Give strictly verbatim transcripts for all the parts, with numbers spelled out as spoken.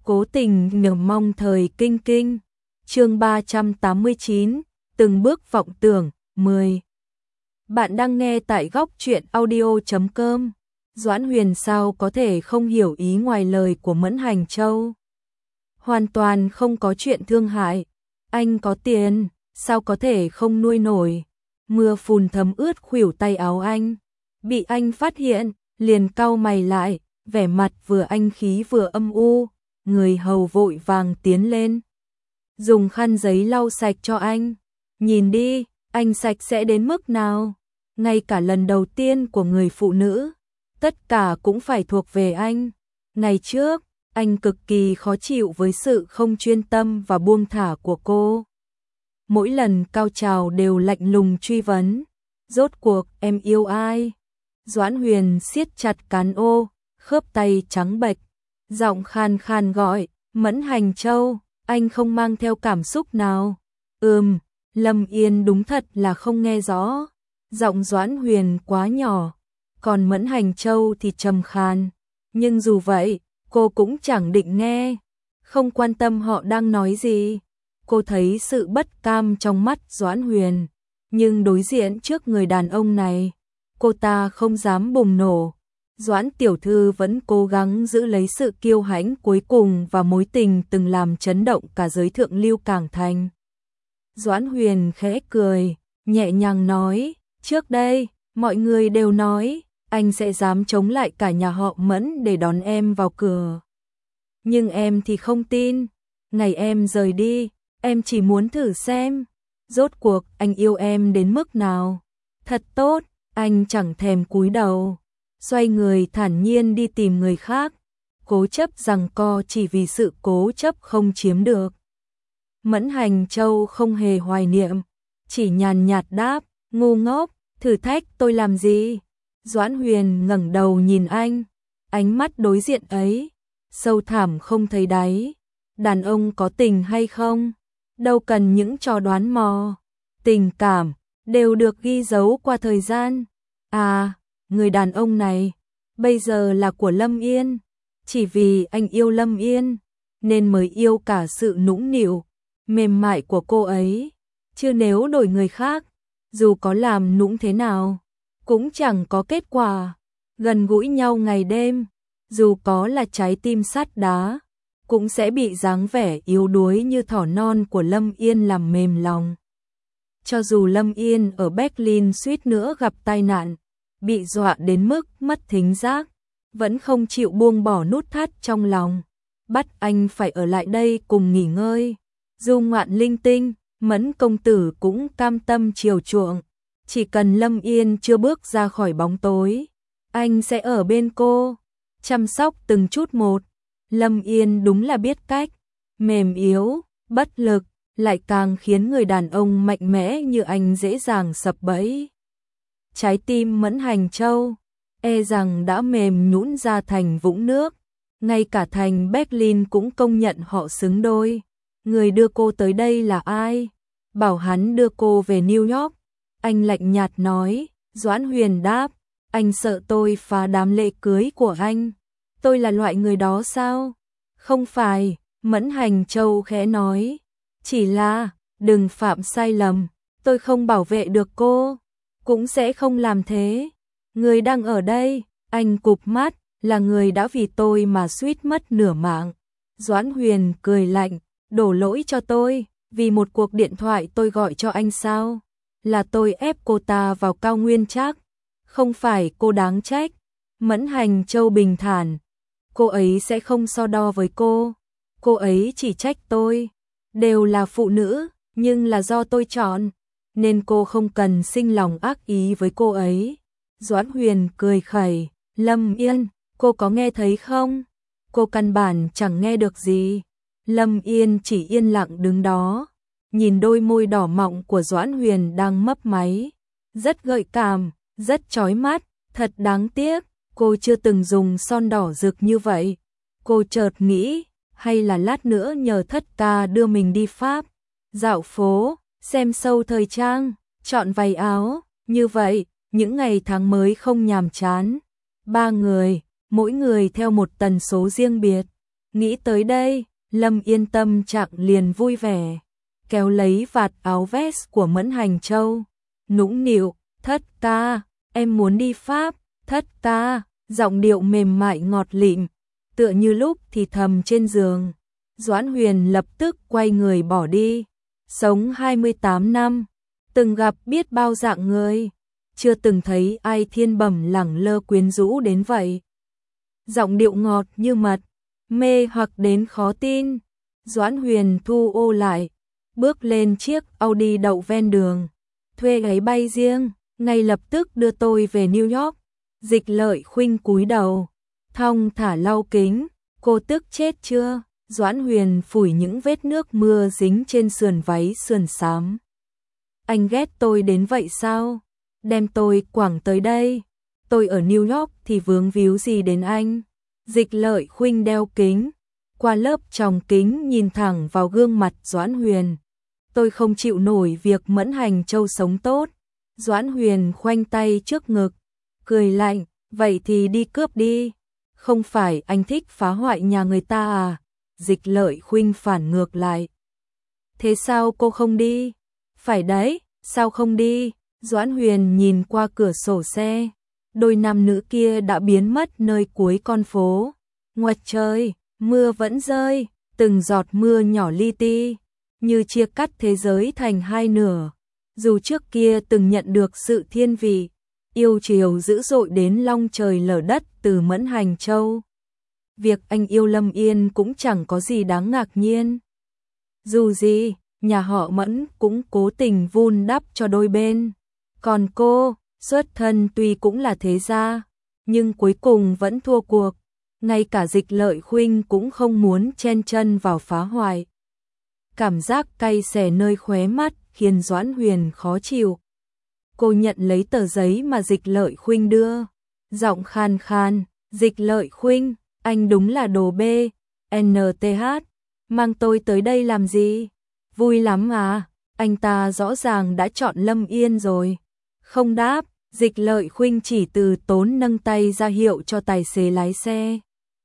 Cố tình nhờ mong thời kinh kinh. Chương ba trăm tám mươi chín, từng bước vọng tưởng, mười. Bạn đang nghe tại góc truyện audio chấm com. Doãn Huyền sao có thể không hiểu ý ngoài lời của Mẫn Hành Châu. Hoàn toàn không có chuyện thương hại. Anh có tiền, sao có thể không nuôi nổi. Mưa phùn thấm ướt khuỷu tay áo anh. Bị anh phát hiện, liền cau mày lại, vẻ mặt vừa anh khí vừa âm u. Người hầu vội vàng tiến lên, dùng khăn giấy lau sạch cho anh. Nhìn đi, anh sạch sẽ đến mức nào. Ngay cả lần đầu tiên của người phụ nữ, tất cả cũng phải thuộc về anh. Ngày trước, anh cực kỳ khó chịu với sự không chuyên tâm và buông thả của cô. Mỗi lần cao trào đều lạnh lùng truy vấn, rốt cuộc em yêu ai? Doãn Huyền siết chặt cán ô, khớp tay trắng bệch, giọng khan khan gọi, Mẫn Hành Châu. Anh không mang theo cảm xúc nào. Ừm, Lâm Yên đúng thật là không nghe rõ. Giọng Doãn Huyền quá nhỏ, còn Mẫn Hành Châu thì trầm khan. Nhưng dù vậy, cô cũng chẳng định nghe, không quan tâm họ đang nói gì. Cô thấy sự bất cam trong mắt Doãn Huyền, nhưng đối diện trước người đàn ông này, cô ta không dám bùng nổ. Doãn tiểu thư vẫn cố gắng giữ lấy sự kiêu hãnh cuối cùng và mối tình từng làm chấn động cả giới thượng lưu Cảng Thành. Doãn Huyền khẽ cười, nhẹ nhàng nói, trước đây, mọi người đều nói, anh sẽ dám chống lại cả nhà họ Mẫn để đón em vào cửa. Nhưng em thì không tin. Ngày em rời đi, em chỉ muốn thử xem, rốt cuộc anh yêu em đến mức nào. Thật tốt, anh chẳng thèm cúi đầu, xoay người thản nhiên đi tìm người khác, cố chấp giằng co chỉ vì sự cố chấp không chiếm được. Mẫn Hành Châu không hề hoài niệm, chỉ nhàn nhạt đáp, ngu ngốc, thử thách tôi làm gì? Doãn Huyền ngẩng đầu nhìn anh, ánh mắt đối diện ấy, sâu thẳm không thấy đáy. Đàn ông có tình hay không, đâu cần những trò đoán mò. Tình cảm đều được ghi dấu qua thời gian. À, người đàn ông này bây giờ là của Lâm Yên. Chỉ vì anh yêu Lâm Yên nên mới yêu cả sự nũng nịu, mềm mại của cô ấy. Chứ nếu đổi người khác, dù có làm nũng thế nào, cũng chẳng có kết quả. Gần gũi nhau ngày đêm, dù có là trái tim sắt đá, cũng sẽ bị dáng vẻ yếu đuối như thỏ non của Lâm Yên làm mềm lòng. Cho dù Lâm Yên ở Berlin suýt nữa gặp tai nạn, bị dọa đến mức mất thính giác, vẫn không chịu buông bỏ nút thắt trong lòng, bắt anh phải ở lại đây cùng nghỉ ngơi. Du ngoạn linh tinh, Mẫn công tử cũng cam tâm chiều chuộng. Chỉ cần Lâm Yên chưa bước ra khỏi bóng tối, anh sẽ ở bên cô, chăm sóc từng chút một. Lâm Yên đúng là biết cách, mềm yếu, bất lực, lại càng khiến người đàn ông mạnh mẽ như anh dễ dàng sập bẫy. Trái tim Mẫn Hành Châu e rằng đã mềm nhũn ra thành vũng nước. Ngay cả thành Berlin cũng công nhận họ xứng đôi. Người đưa cô tới đây là ai? Bảo hắn đưa cô về New York. Anh lạnh nhạt nói. Doãn Huyền đáp, anh sợ tôi phá đám lễ cưới của anh. Tôi là loại người đó sao? Không phải, Mẫn Hành Châu khẽ nói. Chỉ là, đừng phạm sai lầm, tôi không bảo vệ được cô, cũng sẽ không làm thế. Người đang ở đây, anh cụp mắt, là người đã vì tôi mà suýt mất nửa mạng. Doãn Huyền cười lạnh, đổ lỗi cho tôi, vì một cuộc điện thoại tôi gọi cho anh sao? Là tôi ép cô ta vào cao nguyên chắc, không phải cô đáng trách. Mẫn Hành Châu bình thản, cô ấy sẽ không so đo với cô, cô ấy chỉ trách tôi. Đều là phụ nữ, nhưng là do tôi chọn, nên cô không cần sinh lòng ác ý với cô ấy. Doãn Huyền cười khẩy, Lâm Yên, cô có nghe thấy không? Cô căn bản chẳng nghe được gì. Lâm Yên chỉ yên lặng đứng đó, nhìn đôi môi đỏ mọng của Doãn Huyền đang mấp máy. Rất gợi cảm, rất chói mắt, thật đáng tiếc, cô chưa từng dùng son đỏ rực như vậy. Cô chợt nghĩ, hay là lát nữa nhờ thất ca đưa mình đi Pháp, dạo phố, xem show thời trang, chọn váy áo, như vậy, những ngày tháng mới không nhàm chán. Ba người, mỗi người theo một tần số riêng biệt, Nghĩ tới đây, Lâm Yên tâm trạng liền vui vẻ, kéo lấy vạt áo vest của Mẫn Hành Châu, nũng nịu, thất ca, em muốn đi Pháp, thất ca, giọng điệu mềm mại ngọt lịm, tựa như lúc thì thầm trên giường. Doãn Huyền lập tức quay người bỏ đi, sống hai mươi tám năm, từng gặp biết bao dạng người, chưa từng thấy ai thiên bẩm lẳng lơ quyến rũ đến vậy. Giọng điệu ngọt như mật, mê hoặc đến khó tin. Doãn Huyền thu ô lại, bước lên chiếc Audi đậu ven đường, thuê gáy bay riêng, ngay lập tức đưa tôi về New York. Dịch Lợi Khuynh cúi đầu, thong thả lau kính, cô tức chết chưa? Doãn Huyền phủi những vết nước mưa dính trên sườn váy sườn xám. Anh ghét tôi đến vậy sao? Đem tôi quẳng tới đây. Tôi ở New York thì vướng víu gì đến anh? Dịch Lợi Khuynh đeo kính, qua lớp tròng kính nhìn thẳng vào gương mặt Doãn Huyền. Tôi không chịu nổi việc Mẫn Hành Châu sống tốt. Doãn Huyền khoanh tay trước ngực, cười lạnh, vậy thì đi cướp đi. Không phải anh thích phá hoại nhà người ta à? Dịch Lợi Khuynh phản ngược lại. Thế sao cô không đi? Phải đấy, sao không đi? Doãn Huyền nhìn qua cửa sổ xe. Đôi nam nữ kia đã biến mất nơi cuối con phố. Ngoài trời, mưa vẫn rơi, từng giọt mưa nhỏ li ti, như chia cắt thế giới thành hai nửa. Dù trước kia từng nhận được sự thiên vị, yêu chiều dữ dội đến long trời lở đất từ Mẫn Hành Châu, việc anh yêu Lâm Yên cũng chẳng có gì đáng ngạc nhiên. Dù gì, nhà họ Mẫn cũng cố tình vun đắp cho đôi bên. Còn cô, xuất thân tuy cũng là thế gia, nhưng cuối cùng vẫn thua cuộc. Ngay cả Dịch Lợi Khuynh cũng không muốn chen chân vào phá hoại. Cảm giác cay xè nơi khóe mắt khiến Doãn Huyền khó chịu. Cô nhận lấy tờ giấy mà Dịch Lợi Khuynh đưa, giọng khan khan, Dịch Lợi Khuynh, anh đúng là đồ bê, en tê hát, mang tôi tới đây làm gì? Vui lắm à, anh ta rõ ràng đã chọn Lâm Yên rồi. Không đáp, Dịch Lợi Khuynh chỉ từ tốn nâng tay ra hiệu cho tài xế lái xe.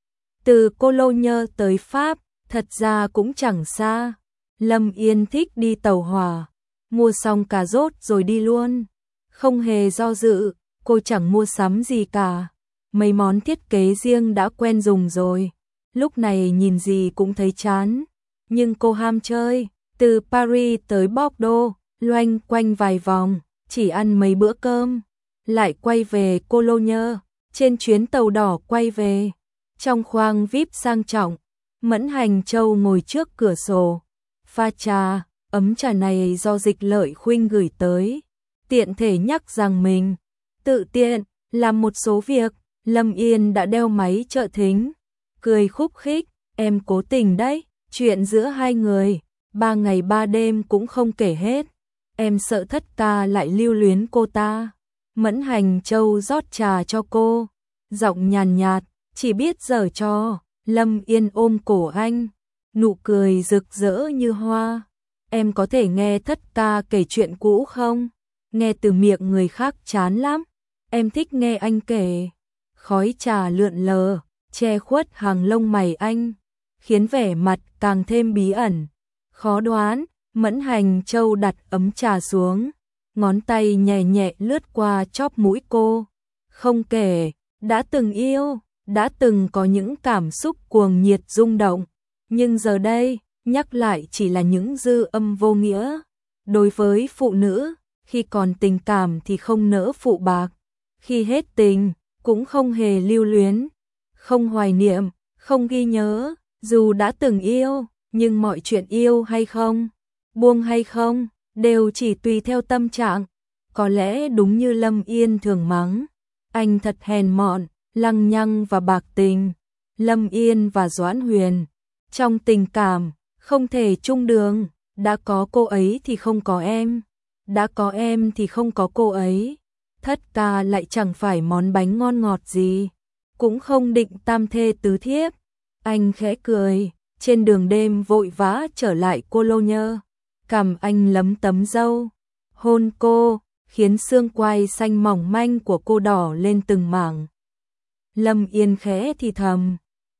Từ Cologne tới Pháp, thật ra cũng chẳng xa. Lâm Yên thích đi tàu hỏa, mua xong cà rốt rồi đi luôn. Không hề do dự, cô chẳng mua sắm gì cả. Mấy món thiết kế riêng đã quen dùng rồi. Lúc này nhìn gì cũng thấy chán. Nhưng cô ham chơi, từ Paris tới Bordeaux, loanh quanh vài vòng, chỉ ăn mấy bữa cơm, lại quay về Cologne, trên chuyến tàu đỏ quay về. Trong khoang vi ai pi sang trọng, Mẫn Hành Châu ngồi trước cửa sổ, pha trà, ấm trà này do Dịch Lợi Khuynh gửi tới. Tiện thể nhắc rằng mình tự tiện làm một số việc. Lâm Yên đã đeo máy trợ thính, cười khúc khích, em cố tình đấy, chuyện giữa hai người, ba ngày ba đêm cũng không kể hết. Em sợ thất ca lại lưu luyến cô ta. Mẫn Hành Châu rót trà cho cô, giọng nhàn nhạt, chỉ biết giở trò. Lâm Yên ôm cổ anh, nụ cười rực rỡ như hoa. Em có thể nghe thất ca kể chuyện cũ không? Nghe từ miệng người khác chán lắm. Em thích nghe anh kể. Khói trà lượn lờ, che khuất hàng lông mày anh, khiến vẻ mặt càng thêm bí ẩn. Khó đoán, Mẫn Hành Châu đặt ấm trà xuống, ngón tay nhẹ nhẹ lướt qua chóp mũi cô. Không kể, đã từng yêu, đã từng có những cảm xúc cuồng nhiệt rung động, nhưng giờ đây, nhắc lại chỉ là những dư âm vô nghĩa. Đối với phụ nữ, khi còn tình cảm thì không nỡ phụ bạc, khi hết tình, cũng không hề lưu luyến, không hoài niệm, không ghi nhớ, dù đã từng yêu, nhưng mọi chuyện yêu hay không, buông hay không, đều chỉ tùy theo tâm trạng. Có lẽ đúng như Lâm Yên thường mắng, anh thật hèn mọn, lăng nhăng và bạc tình. Lâm Yên và Doãn Huyền, trong tình cảm, không thể chung đường, đã có cô ấy thì không có em, đã có em thì không có cô ấy. Thất ca lại chẳng phải món bánh ngon ngọt gì, cũng không định tam thê tứ thiếp. Anh khẽ cười, trên đường đêm vội vã trở lại Cologne, cằm anh lấm tấm râu, hôn cô, khiến xương quai xanh mỏng manh của cô đỏ lên từng mảng. Lâm Yên khẽ thì thầm,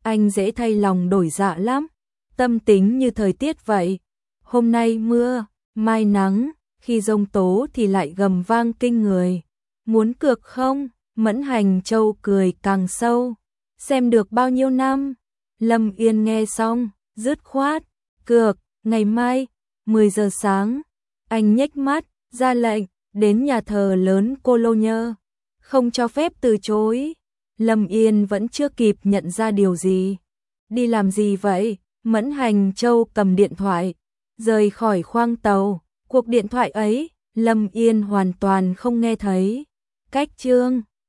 anh dễ thay lòng đổi dạ lắm, tâm tính như thời tiết vậy. Hôm nay mưa, mai nắng, khi giông tố thì lại gầm vang kinh người. Muốn cược không? Mẫn Hành Châu cười càng sâu. Xem được bao nhiêu năm? Lâm Yên nghe xong, dứt khoát, cược, ngày mai, mười giờ sáng. Anh nhếch mắt, ra lệnh, đến nhà thờ lớn Cô Lô Nhơ. Không cho phép từ chối. Lâm Yên vẫn chưa kịp nhận ra điều gì. Đi làm gì vậy? Mẫn Hành Châu cầm điện thoại, rời khỏi khoang tàu. Cuộc điện thoại ấy, Lâm Yên hoàn toàn không nghe thấy. Cách chương